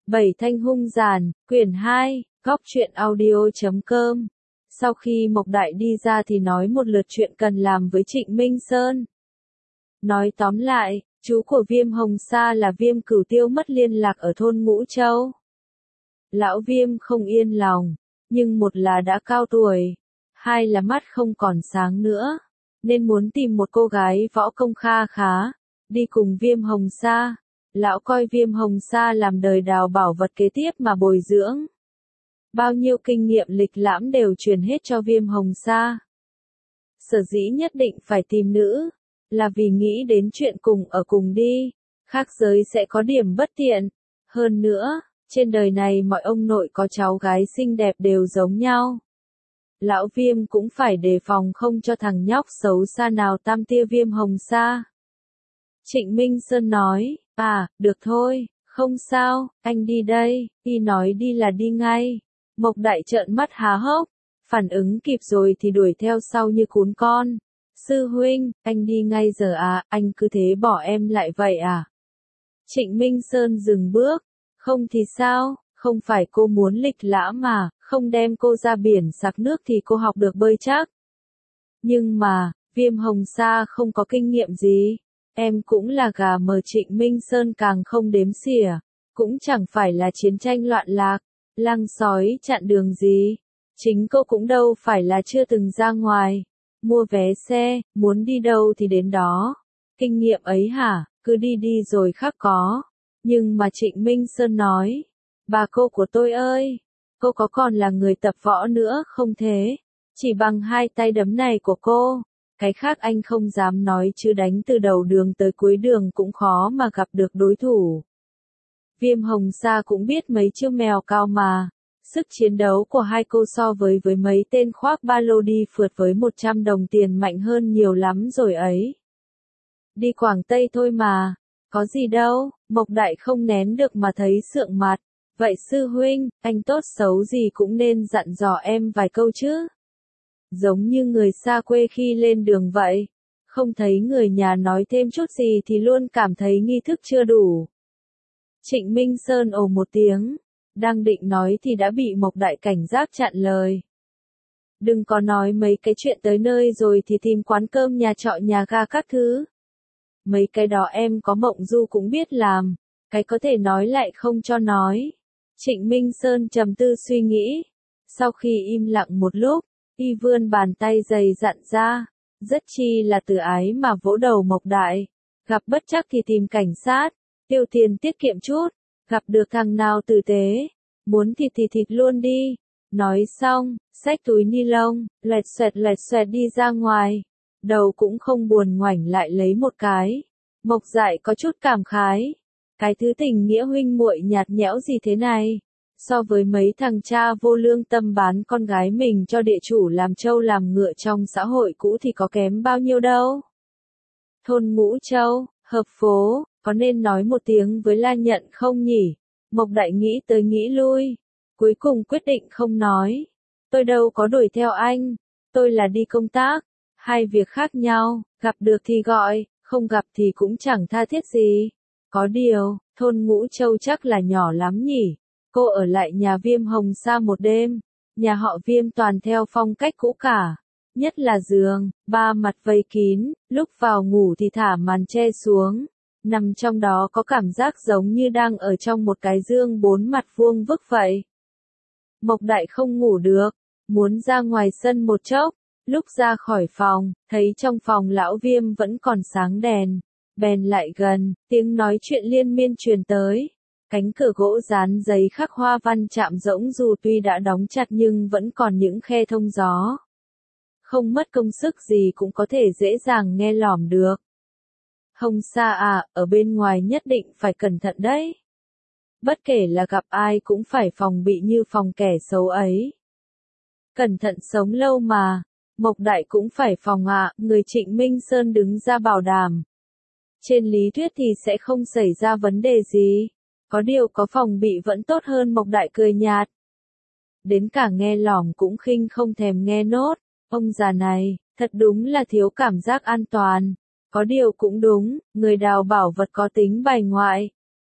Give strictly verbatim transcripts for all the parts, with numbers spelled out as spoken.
Bảy Thanh hung giàn, quyển hai, góc truyện audio chấm com. Sau khi Mộc Đại đi ra thì nói một lượt chuyện cần làm với Trịnh Minh Sơn. Nói tóm lại, chú của Viêm Hồng Sa là Viêm Cửu Tiêu mất liên lạc ở thôn Ngũ Châu. Lão Viêm không yên lòng, nhưng một là đã cao tuổi, hai là mắt không còn sáng nữa, nên muốn tìm một cô gái võ công kha khá, đi cùng Viêm Hồng Sa. Lão coi Viêm Hồng Sa làm đời đào bảo vật kế tiếp mà bồi dưỡng. Bao nhiêu kinh nghiệm lịch lãm đều truyền hết cho Viêm Hồng Sa. Sở dĩ nhất định phải tìm nữ, là vì nghĩ đến chuyện cùng ở cùng đi, khác giới sẽ có điểm bất tiện. Hơn nữa, trên đời này mọi ông nội có cháu gái xinh đẹp đều giống nhau. Lão Viêm cũng phải đề phòng không cho thằng nhóc xấu xa nào tam tia Viêm Hồng Sa. Trịnh Minh Sơn nói, à, được thôi, không sao, anh đi đây, y nói đi là đi ngay. Mộc Đại trợn mắt há hốc, phản ứng kịp rồi thì đuổi theo sau như cún con. Sư huynh, anh đi ngay giờ à, anh cứ thế bỏ em lại vậy à? Trịnh Minh Sơn dừng bước, không thì sao, không phải cô muốn lịch lãm mà, không đem cô ra biển sặc nước thì cô học được bơi chắc. Nhưng mà, Viêm Hồng Sa không có kinh nghiệm gì. Em cũng là gà mờ. Trịnh Minh Sơn càng không đếm xỉa, cũng chẳng phải là chiến tranh loạn lạc, lăng sói chặn đường gì. Chính cô cũng đâu phải là chưa từng ra ngoài, mua vé xe, muốn đi đâu thì đến đó. Kinh nghiệm ấy hả, cứ đi đi rồi khác có. Nhưng mà Trịnh Minh Sơn nói, bà cô của tôi ơi, cô có còn là người tập võ nữa không thế? Chỉ bằng hai tay đấm này của cô. Cái khác anh không dám nói chứ đánh từ đầu đường tới cuối đường cũng khó mà gặp được đối thủ. Viêm Hồng Sa cũng biết mấy chiêu mèo cao mà. Sức chiến đấu của hai cô so với với mấy tên khoác ba lô đi phượt với một trăm đồng tiền mạnh hơn nhiều lắm rồi ấy. Đi Quảng Tây thôi mà, có gì đâu. Mộc Đại không nén được mà thấy sượng mặt. Vậy sư huynh, anh tốt xấu gì cũng nên dặn dò em vài câu chứ. Giống như người xa quê khi lên đường vậy, không thấy người nhà nói thêm chút gì thì luôn cảm thấy nghi thức chưa đủ. Trịnh Minh Sơn ồ một tiếng, đang định nói thì đã bị Mộc Đại cảnh giác chặn lời. Đừng có nói mấy cái chuyện tới nơi rồi thì tìm quán cơm nhà trọ nhà ga các thứ. Mấy cái đó em có mộng du cũng biết làm, cái có thể nói lại không cho nói. Trịnh Minh Sơn trầm tư suy nghĩ, sau khi im lặng một lúc, y vươn bàn tay dày dặn ra, rất chi là từ ái mà vỗ đầu Mộc Đại. Gặp bất trắc thì tìm cảnh sát, tiêu tiền tiết kiệm chút, gặp được thằng nào tử tế, muốn thịt thì thịt luôn đi. Nói xong, xách túi ni lông, lẹt xoẹt lẹt xoẹt đi ra ngoài, đầu cũng không buồn ngoảnh lại lấy một cái. Mộc Dại có chút cảm khái, cái thứ tình nghĩa huynh muội nhạt nhẽo gì thế này. So với mấy thằng cha vô lương tâm bán con gái mình cho địa chủ làm trâu làm ngựa trong xã hội cũ thì có kém bao nhiêu đâu. Thôn Ngũ Châu, hợp phố, có nên nói một tiếng với La Nhận không nhỉ? Mộc Đại nghĩ tới nghĩ lui, cuối cùng quyết định không nói. Tôi đâu có đuổi theo anh, tôi là đi công tác, hai việc khác nhau, gặp được thì gọi, không gặp thì cũng chẳng tha thiết gì. Có điều, thôn Ngũ Châu chắc là nhỏ lắm nhỉ? Cô ở lại nhà Viêm Hồng Sa một đêm, nhà họ Viêm toàn theo phong cách cũ cả, nhất là giường, ba mặt vây kín, lúc vào ngủ thì thả màn che xuống, nằm trong đó có cảm giác giống như đang ở trong một cái giường bốn mặt vuông vức vậy. Mộc Đại không ngủ được, muốn ra ngoài sân một chốc, lúc ra khỏi phòng, thấy trong phòng lão Viêm vẫn còn sáng đèn, bèn lại gần, tiếng nói chuyện liên miên truyền tới. Cánh cửa gỗ dán giấy khắc hoa văn chạm rỗng dù tuy đã đóng chặt nhưng vẫn còn những khe thông gió. Không mất công sức gì cũng có thể dễ dàng nghe lỏm được. Hồng Sa à, ở bên ngoài nhất định phải cẩn thận đấy. Bất kể là gặp ai cũng phải phòng bị như phòng kẻ xấu ấy. Cẩn thận sống lâu mà, Mộc Đại cũng phải phòng ạ, à, người Trịnh Minh Sơn đứng ra bảo đảm. Trên lý thuyết thì sẽ không xảy ra vấn đề gì. Có điều có phòng bị vẫn tốt hơn. Mộc Đại cười nhạt. Đến cả nghe lỏm cũng khinh không thèm nghe nốt. Ông già này, thật đúng là thiếu cảm giác an toàn. Có điều cũng đúng, người đào bảo vật có tính bài ngoại.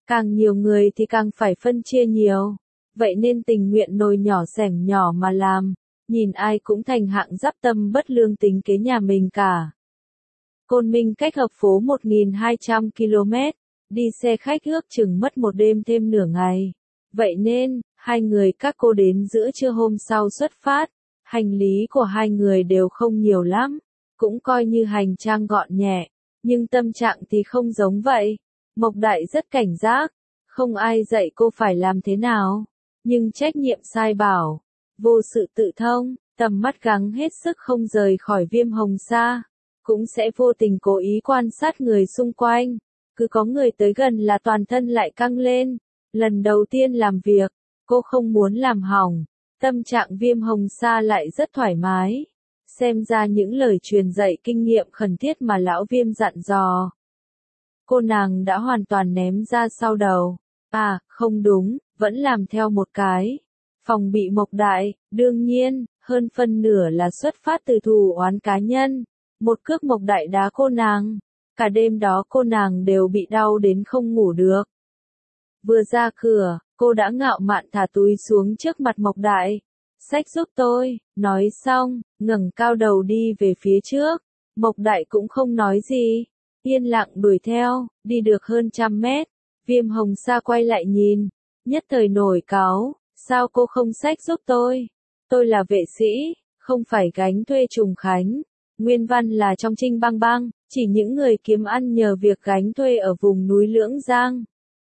Càng nhiều người thì càng phải phân chia nhiều. Vậy nên tình nguyện nồi nhỏ xẻng nhỏ mà làm. Nhìn ai cũng thành hạng giáp tâm bất lương tính kế nhà mình cả. Côn Minh cách hợp phố một nghìn hai trăm ki lô mét. Đi xe khách ước chừng mất một đêm thêm nửa ngày. Vậy nên, hai người các cô đến giữa trưa hôm sau xuất phát. Hành lý của hai người đều không nhiều lắm. Cũng coi như hành trang gọn nhẹ. Nhưng tâm trạng thì không giống vậy. Mộc Đại rất cảnh giác. Không ai dạy cô phải làm thế nào. Nhưng trách nhiệm sai bảo. Vô sự tự thông, tầm mắt gắng hết sức không rời khỏi Viêm Hồng Sa. Cũng sẽ vô tình cố ý quan sát người xung quanh. Cứ có người tới gần là toàn thân lại căng lên. Lần đầu tiên làm việc, cô không muốn làm hỏng. Tâm trạng Viêm Hồng Sa lại rất thoải mái. Xem ra những lời truyền dạy kinh nghiệm khẩn thiết mà lão Viêm dặn dò. Cô nàng đã hoàn toàn ném ra sau đầu. À, không đúng, vẫn làm theo một cái. Phòng bị Mộc Đại, đương nhiên, hơn phân nửa là xuất phát từ thù oán cá nhân. Một cước Mộc Đại đá cô nàng. Cả đêm đó cô nàng đều bị đau đến không ngủ được. Vừa ra cửa, cô đã ngạo mạn thả túi xuống trước mặt Mộc Đại. Xách giúp tôi, nói xong, ngẩng cao đầu đi về phía trước. Mộc Đại cũng không nói gì. Yên lặng đuổi theo, đi được hơn trăm mét. Viêm Hồng Sa quay lại nhìn. Nhất thời nổi cáu. Sao cô không xách giúp tôi? Tôi là vệ sĩ, không phải gánh thuê Trùng Khánh. Nguyên văn là trong Trinh Bang Bang, chỉ những người kiếm ăn nhờ việc gánh thuê ở vùng núi Lưỡng Giang.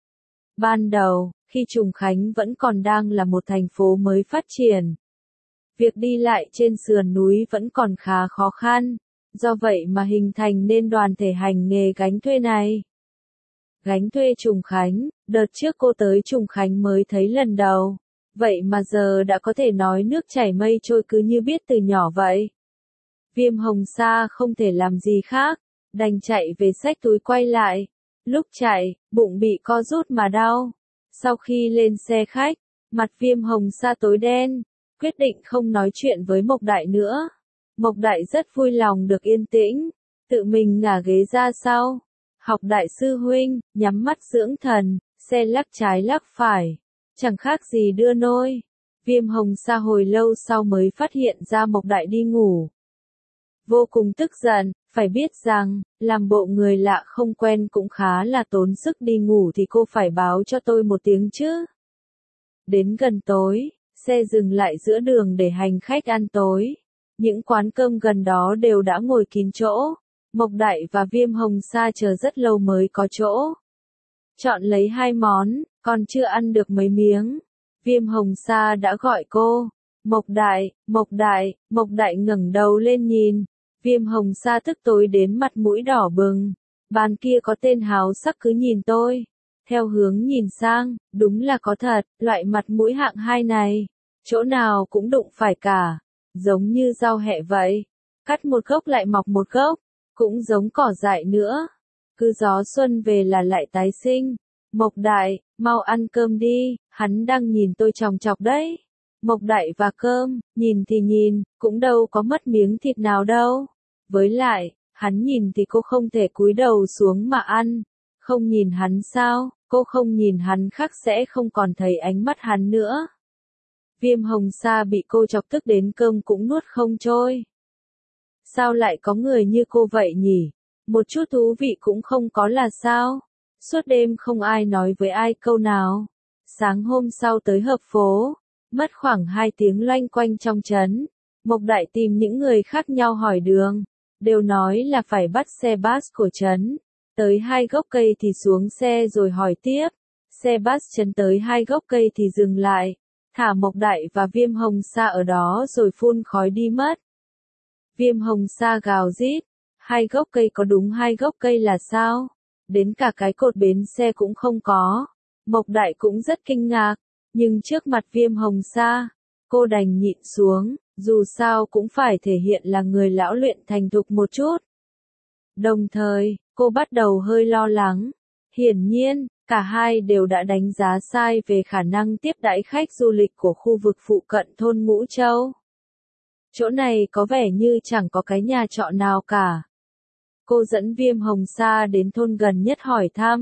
Ban đầu, khi Trùng Khánh vẫn còn đang là một thành phố mới phát triển. Việc đi lại trên sườn núi vẫn còn khá khó khăn, do vậy mà hình thành nên đoàn thể hành nghề gánh thuê này. Gánh thuê Trùng Khánh, đợt trước cô tới Trùng Khánh mới thấy lần đầu. Vậy mà giờ đã có thể nói nước chảy mây trôi cứ như biết từ nhỏ vậy. Viêm Hồng Sa không thể làm gì khác, đành chạy về xách túi quay lại. Lúc chạy, bụng bị co rút mà đau. Sau khi lên xe khách, mặt Viêm Hồng Sa tối đen, quyết định không nói chuyện với Mộc Đại nữa. Mộc Đại rất vui lòng được yên tĩnh, tự mình ngả ghế ra sau. Học Đại sư huynh, nhắm mắt dưỡng thần, xe lắc trái lắc phải. Chẳng khác gì đưa nôi. Viêm Hồng Sa hồi lâu sau mới phát hiện ra Mộc Đại đi ngủ. Vô cùng tức giận, phải biết rằng, làm bộ người lạ không quen cũng khá là tốn sức đi ngủ thì cô phải báo cho tôi một tiếng chứ. Đến gần tối, xe dừng lại giữa đường để hành khách ăn tối. Những quán cơm gần đó đều đã ngồi kín chỗ. Mộc Đại và Viêm Hồng Sa chờ rất lâu mới có chỗ. Chọn lấy hai món, còn chưa ăn được mấy miếng. Viêm Hồng Sa đã gọi cô. Mộc Đại, Mộc Đại, Mộc Đại ngẩng đầu lên nhìn. Viêm Hồng Sa tức tối đến mặt mũi đỏ bừng. Bàn kia có tên háo sắc cứ nhìn tôi. Theo hướng nhìn sang, đúng là có thật, loại mặt mũi hạng hai này. Chỗ nào cũng đụng phải cả. Giống như rau hẹ vậy. Cắt một gốc lại mọc một gốc. Cũng giống cỏ dại nữa. Cứ gió xuân về là lại tái sinh. Mộc Đại, mau ăn cơm đi, hắn đang nhìn tôi chòng chọc đấy. Mộc Đại và cơm, nhìn thì nhìn, cũng đâu có mất miếng thịt nào đâu. Với lại, hắn nhìn thì cô không thể cúi đầu xuống mà ăn. Không nhìn hắn sao, cô không nhìn hắn khác sẽ không còn thấy ánh mắt hắn nữa. Viêm Hồng Sa bị cô chọc tức đến cơm cũng nuốt không trôi. Sao lại có người như cô vậy nhỉ? Một chút thú vị cũng không có là sao? Suốt đêm không ai nói với ai câu nào. Sáng hôm sau tới hợp phố, mất khoảng hai tiếng loanh quanh trong trấn. Mộc Đại tìm những người khác nhau hỏi đường, đều nói là phải bắt xe bus của trấn. Tới hai gốc cây thì xuống xe rồi hỏi tiếp. Xe bus trấn tới hai gốc cây thì dừng lại, thả Mộc Đại và Viêm Hồng Sa ở đó rồi phun khói đi mất. Viêm Hồng Sa gào rít, hai gốc cây có đúng hai gốc cây là sao? Đến cả cái cột bến xe cũng không có. Mộc Đại cũng rất kinh ngạc, nhưng trước mặt Viêm Hồng Sa, cô đành nhịn xuống, dù sao cũng phải thể hiện là người lão luyện thành thục một chút. Đồng thời, cô bắt đầu hơi lo lắng. Hiển nhiên, cả hai đều đã đánh giá sai về khả năng tiếp đãi khách du lịch của khu vực phụ cận thôn Ngũ Châu. Chỗ này có vẻ như chẳng có cái nhà trọ nào cả. Cô dẫn Viêm Hồng Sa đến thôn gần nhất hỏi thăm.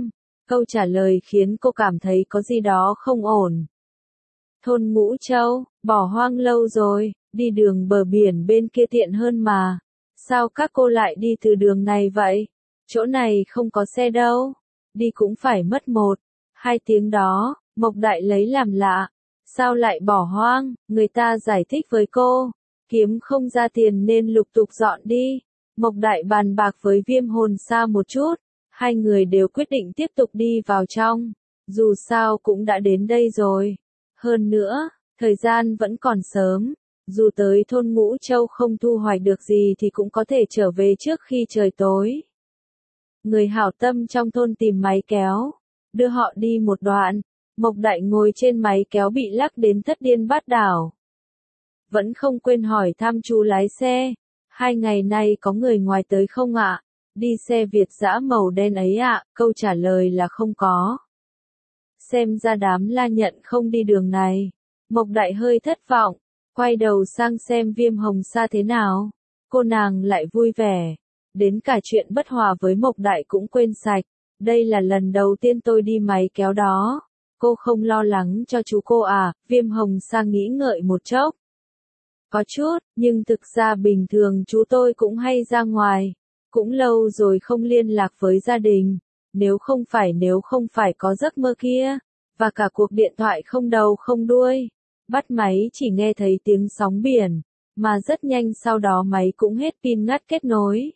Câu trả lời khiến cô cảm thấy có gì đó không ổn. Thôn Ngũ Châu, bỏ hoang lâu rồi, đi đường bờ biển bên kia tiện hơn mà. Sao các cô lại đi từ đường này vậy? Chỗ này không có xe đâu. Đi cũng phải mất một, hai tiếng đó, Mộc Đại lấy làm lạ. Sao lại bỏ hoang? Người ta giải thích với cô. Kiếm không ra tiền nên lục tục dọn đi. Mộc Đại bàn bạc với Viêm Hồn Sa một chút. Hai người đều quyết định tiếp tục đi vào trong. Dù sao cũng đã đến đây rồi. Hơn nữa, thời gian vẫn còn sớm. Dù tới thôn Ngũ Châu không thu hoạch được gì thì cũng có thể trở về trước khi trời tối. Người hảo tâm trong thôn tìm máy kéo, đưa họ đi một đoạn. Mộc Đại ngồi trên máy kéo bị lắc đến thất điên bát đảo. Vẫn không quên hỏi thăm chú lái xe. Hai ngày nay có người ngoài tới không ạ? Đi xe Việt dã màu đen ấy ạ? Câu trả lời là không có. Xem ra đám La Nhận không đi đường này. Mộc Đại hơi thất vọng, quay đầu sang xem Viêm Hồng Sa thế nào. Cô nàng lại vui vẻ. Đến cả chuyện bất hòa với Mộc Đại cũng quên sạch. Đây là lần đầu tiên tôi đi máy kéo đó. Cô không lo lắng cho chú cô à? Viêm Hồng Sa nghĩ ngợi một chốc. Có chút, nhưng thực ra bình thường chú tôi cũng hay ra ngoài. Cũng lâu rồi không liên lạc với gia đình. Nếu không phải nếu không phải có giấc mơ kia. Và cả cuộc điện thoại không đầu không đuôi. Bắt máy chỉ nghe thấy tiếng sóng biển. Mà rất nhanh sau đó máy cũng hết pin ngắt kết nối.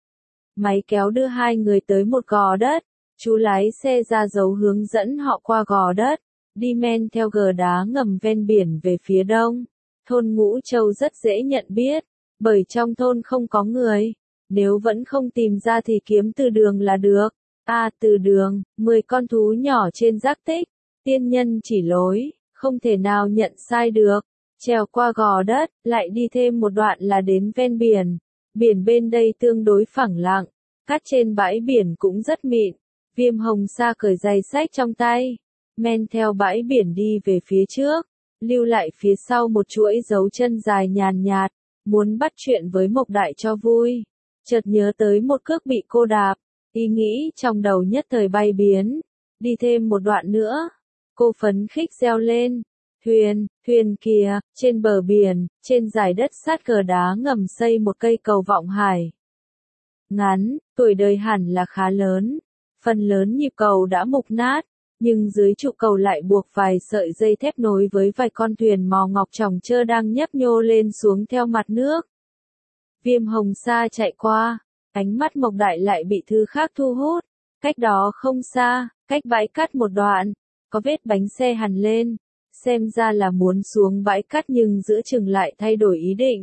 Máy kéo đưa hai người tới một gò đất. Chú lái xe ra dấu hướng dẫn họ qua gò đất. Đi men theo gờ đá ngầm ven biển về phía đông. Thôn Ngũ Châu rất dễ nhận biết. Bởi trong thôn không có người. Nếu vẫn không tìm ra thì kiếm từ đường là được. À từ đường, mười con thú nhỏ trên giác tích. Tiên nhân chỉ lối, không thể nào nhận sai được. Trèo qua gò đất, lại đi thêm một đoạn là đến ven biển. Biển bên đây tương đối phẳng lặng. Cát trên bãi biển cũng rất mịn. Viêm Hồng Sa cởi giày xách trong tay. Men theo bãi biển đi về phía trước. Lưu lại phía sau một chuỗi dấu chân dài nhàn nhạt. Muốn bắt chuyện với Mộc Đại cho vui. Chợt nhớ tới một cước bị cô đạp. Ý nghĩ trong đầu nhất thời bay biến. Đi thêm một đoạn nữa. Cô phấn khích reo lên. Thuyền, thuyền kìa, trên bờ biển, trên dải đất sát cờ đá ngầm xây một cây cầu vọng hải. Ngắn, tuổi đời hẳn là khá lớn. Phần lớn nhịp cầu đã mục nát, nhưng dưới trụ cầu lại buộc vài sợi dây thép nối với vài con thuyền mò ngọc tròng trơ đang nhấp nhô lên xuống theo mặt nước. Viêm Hồng Sa chạy qua, ánh mắt Mộc Đại lại bị thứ khác thu hút. Cách đó không xa, cách bãi cát một đoạn, có vết bánh xe hằn lên. Xem ra là muốn xuống bãi cát nhưng giữa chừng lại thay đổi ý định.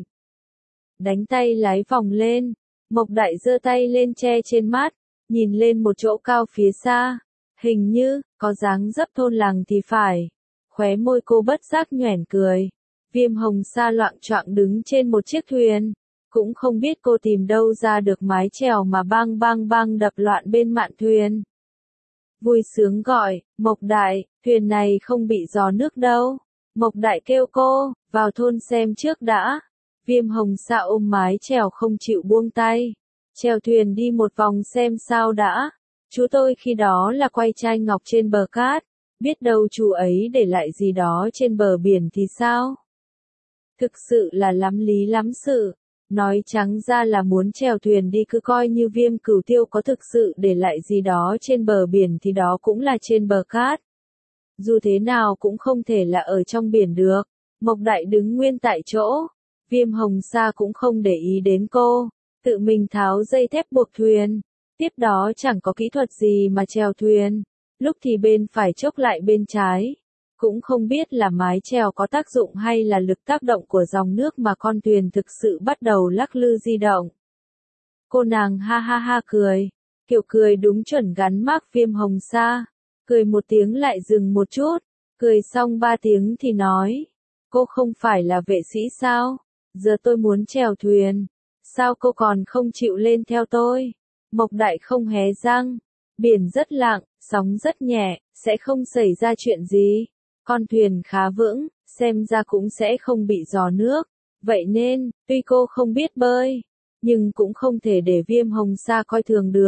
Đánh tay lái vòng lên, Mộc Đại giơ tay lên che trên mắt, nhìn lên một chỗ cao phía xa. Hình như, có dáng dấp thôn làng thì phải. Khóe môi cô bất giác nhoẻn cười. Viêm Hồng Sa loạng choạng đứng trên một chiếc thuyền. Cũng không biết cô tìm đâu ra được mái chèo mà bang bang bang đập loạn bên mạn thuyền. Vui sướng gọi, Mộc Đại, thuyền này không bị gió nước đâu. Mộc Đại kêu cô, vào thôn xem trước đã. Viêm Hồng Sa ôm mái chèo không chịu buông tay. Chèo thuyền đi một vòng xem sao đã. Chú tôi khi đó là quay chai ngọc trên bờ cát. Biết đâu chú ấy để lại gì đó trên bờ biển thì sao? Thực sự là lắm lý lắm sự. Nói trắng ra là muốn chèo thuyền đi cứ coi như Viêm Cửu Tiêu có thực sự để lại gì đó trên bờ biển thì đó cũng là trên bờ cát. Dù thế nào cũng không thể là ở trong biển được. Mộc Đại đứng nguyên tại chỗ. Viêm Hồng Sa cũng không để ý đến cô. Tự mình tháo dây thép buộc thuyền. Tiếp đó chẳng có kỹ thuật gì mà chèo thuyền. Lúc thì bên phải chốc lại bên trái. Cũng không biết là mái chèo có tác dụng hay là lực tác động của dòng nước mà con thuyền thực sự bắt đầu lắc lư di động. Cô nàng ha ha ha cười. Kiểu cười đúng chuẩn gắn mác Viêm Hồng Sa. Cười một tiếng lại dừng một chút. Cười xong ba tiếng thì nói. Cô không phải là vệ sĩ sao? Giờ tôi muốn chèo thuyền. Sao cô còn không chịu lên theo tôi? Mộc Đại không hé răng. Biển rất lặng, sóng rất nhẹ, sẽ không xảy ra chuyện gì. Con thuyền khá vững, xem ra cũng sẽ không bị gió nước. Vậy nên, tuy cô không biết bơi, nhưng cũng không thể để Viêm Hồng Sa coi thường được.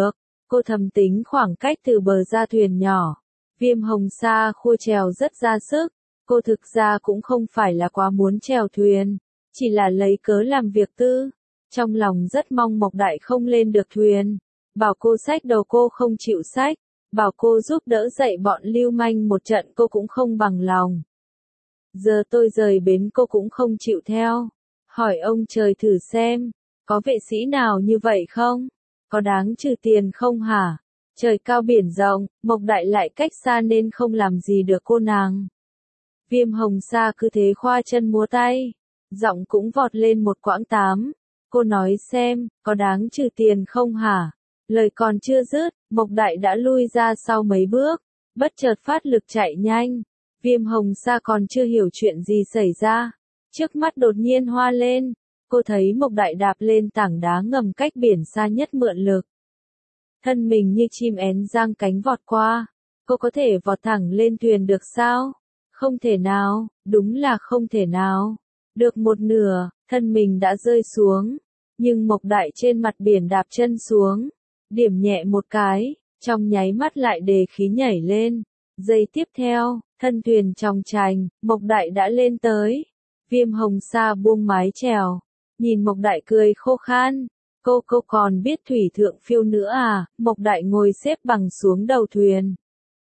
Cô thầm tính khoảng cách từ bờ ra thuyền nhỏ. Viêm hồng sa khua chèo rất ra sức. Cô thực ra cũng không phải là quá muốn chèo thuyền, chỉ là lấy cớ làm việc tư. Trong lòng rất mong Mộc Đại không lên được thuyền. Bảo cô xách đầu cô không chịu xách. Bảo cô giúp đỡ dạy bọn lưu manh một trận cô cũng không bằng lòng. Giờ tôi rời bến cô cũng không chịu theo. Hỏi ông trời thử xem, có vệ sĩ nào như vậy không? Có đáng trừ tiền không hả? Trời cao biển rộng, Mộc Đại lại cách xa nên không làm gì được cô nàng. Viêm hồng sa cứ thế khoa chân múa tay, giọng cũng vọt lên một quãng tám. Cô nói xem, có đáng trừ tiền không hả? Lời còn chưa dứt, Mộc Đại đã lui ra sau mấy bước, bất chợt phát lực chạy nhanh. Viêm hồng sa còn chưa hiểu chuyện gì xảy ra. Trước mắt đột nhiên hoa lên, cô thấy Mộc Đại đạp lên tảng đá ngầm cách biển xa nhất mượn lực. Thân mình như chim én giang cánh vọt qua, cô có thể vọt thẳng lên thuyền được sao? Không thể nào, đúng là không thể nào. Được một nửa, thân mình đã rơi xuống, nhưng Mộc Đại trên mặt biển đạp chân xuống, điểm nhẹ một cái, trong nháy mắt lại đề khí nhảy lên. Giây tiếp theo, thân thuyền chòng chành, Mộc Đại đã lên tới. Viêm hồng sa buông mái chèo, nhìn Mộc Đại cười khô khan. Cô cô còn biết thủy thượng phiêu nữa à? Mộc Đại ngồi xếp bằng xuống đầu thuyền.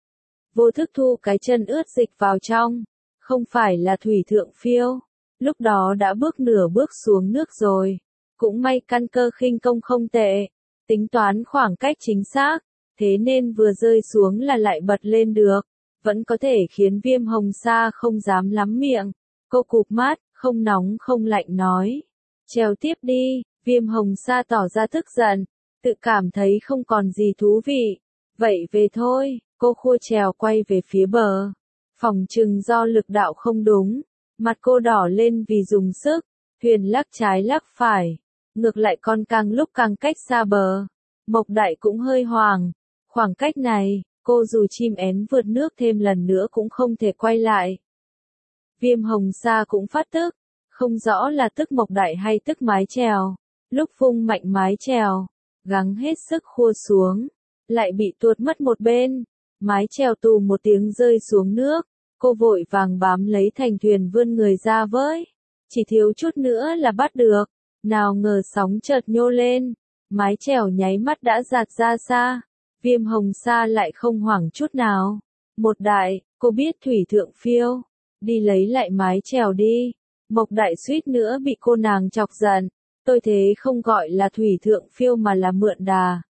Vô thức thu cái chân ướt dịch vào trong. Không phải là thủy thượng phiêu. Lúc đó đã bước nửa bước xuống nước rồi. Cũng may căn cơ khinh công không tệ. Tính toán khoảng cách chính xác. Thế nên vừa rơi xuống là lại bật lên được. Vẫn có thể khiến viêm hồng sa không dám lắm miệng. Cô cụp mắt, không nóng không lạnh nói. Trèo tiếp đi. Viêm hồng sa tỏ ra tức giận. Tự cảm thấy không còn gì thú vị. Vậy về thôi. Cô khua chèo quay về phía bờ. Phòng chừng do lực đạo không đúng. Mặt cô đỏ lên vì dùng sức. Thuyền lắc trái lắc phải. Ngược lại con càng lúc càng cách xa bờ. Mộc Đại cũng hơi hoảng. Khoảng cách này, cô dù chim én vượt nước thêm lần nữa cũng không thể quay lại. Viêm hồng sa cũng phát tức. Không rõ là tức Mộc Đại hay tức mái chèo. Lúc vung mạnh mái chèo, gắng hết sức khua xuống. Lại bị tuột mất một bên. Mái chèo tù một tiếng rơi xuống nước. Cô vội vàng bám lấy thành thuyền vươn người ra với. Chỉ thiếu chút nữa là bắt được. Nào ngờ sóng chợt nhô lên. Mái chèo nháy mắt đã giạt ra xa. Viêm hồng sa lại không hoảng chút nào. Một Đại, cô biết thủy thượng phiêu. Đi lấy lại mái chèo đi. Mộc Đại suýt nữa bị cô nàng chọc giận. Tôi thế không gọi là thủy thượng phiêu mà là mượn đà.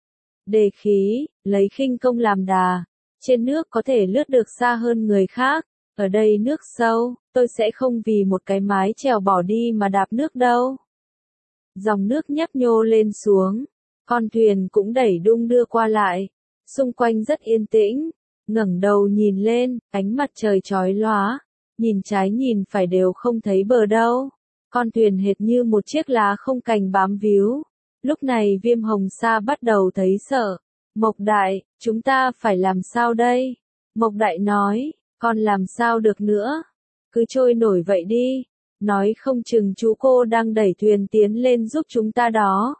Đề khí, lấy khinh công làm đà. Trên nước có thể lướt được xa hơn người khác. Ở đây nước sâu, tôi sẽ không vì một cái mái chèo bỏ đi mà đạp nước đâu. Dòng nước nhấp nhô lên xuống. Con thuyền cũng đẩy đung đưa qua lại. Xung quanh rất yên tĩnh. Ngẩng đầu nhìn lên, ánh mặt trời chói lóa. Nhìn trái nhìn phải đều không thấy bờ đâu. Con thuyền hệt như một chiếc lá không cành bám víu. Lúc này viêm hồng sa bắt đầu thấy sợ. Mộc Đại, chúng ta phải làm sao đây? Mộc Đại nói, con làm sao được nữa? Cứ trôi nổi vậy đi. Nói không chừng chú cô đang đẩy thuyền tiến lên giúp chúng ta đó.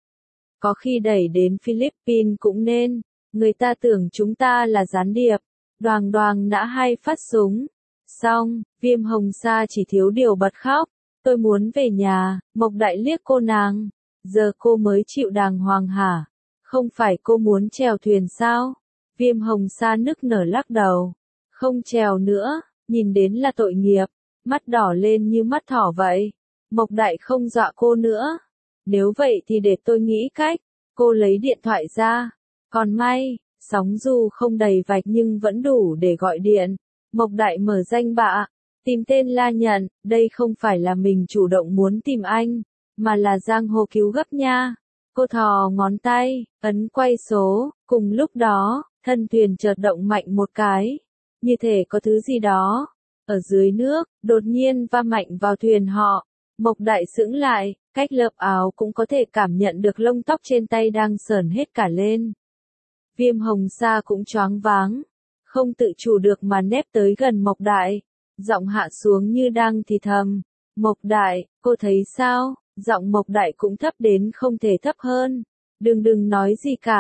Có khi đẩy đến Philippines cũng nên. Người ta tưởng chúng ta là gián điệp. Đoàng đoàng nã hai phát súng. Xong, viêm hồng sa chỉ thiếu điều bật khóc. Tôi muốn về nhà. Mộc Đại liếc cô nàng. Giờ cô mới chịu đàng hoàng hả? Không phải cô muốn chèo thuyền sao? Viêm hồng sa nức nở lắc đầu. Không chèo nữa, nhìn đến là tội nghiệp. Mắt đỏ lên như mắt thỏ vậy. Mộc Đại không dọa cô nữa. Nếu vậy thì để tôi nghĩ cách. Cô lấy điện thoại ra. Còn may, sóng dù không đầy vạch nhưng vẫn đủ để gọi điện. Mộc Đại mở danh bạ. Tìm tên La Nhận, đây không phải là mình chủ động muốn tìm anh, mà là giang hồ cứu gấp nha. Cô thò ngón tay, ấn quay số, cùng lúc đó, thân thuyền chợt động mạnh một cái. Như thể có thứ gì đó, ở dưới nước, đột nhiên va mạnh vào thuyền họ. Mộc Đại sững lại, cách lợp áo cũng có thể cảm nhận được lông tóc trên tay đang sởn hết cả lên. Viêm hồng sa cũng choáng váng, không tự chủ được mà nép tới gần Mộc Đại. Giọng hạ xuống như đang thì thầm. Mộc Đại, cô thấy sao? Giọng Mộc Đại cũng thấp đến không thể thấp hơn. Đừng đừng nói gì cả,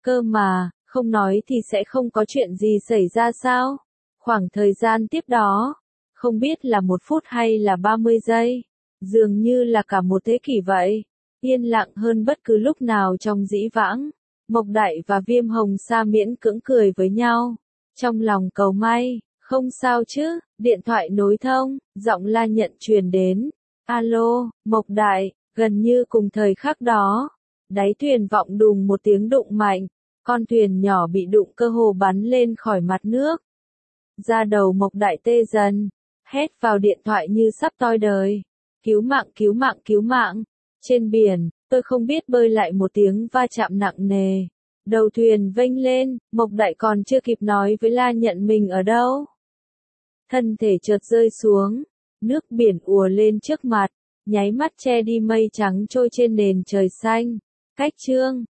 Cơ mà, không nói thì sẽ không có chuyện gì xảy ra sao? Khoảng thời gian tiếp đó, không biết là một phút hay là ba mươi giây, dường như là cả một thế kỷ vậy, yên lặng hơn bất cứ lúc nào trong dĩ vãng. Mộc Đại và Viêm Hồng Sa miễn cưỡng cười với nhau, trong lòng cầu may, không sao chứ, điện thoại nối thông, giọng La Nhận truyền đến. Alo, Mộc Đại, gần như cùng thời khắc đó, đáy thuyền vọng đùng một tiếng đụng mạnh, con thuyền nhỏ bị đụng cơ hồ bắn lên khỏi mặt nước. Da đầu Mộc Đại tê dần, hét vào điện thoại như sắp toi đời. Cứu mạng, cứu mạng, cứu mạng. Trên biển, tôi không biết bơi lại một tiếng va chạm nặng nề. Đầu thuyền vênh lên, Mộc Đại còn chưa kịp nói với La Nhận mình ở đâu. Thân thể chợt rơi xuống, nước biển ùa lên trước mặt, nháy mắt che đi mây trắng trôi trên nền trời xanh. Cách chương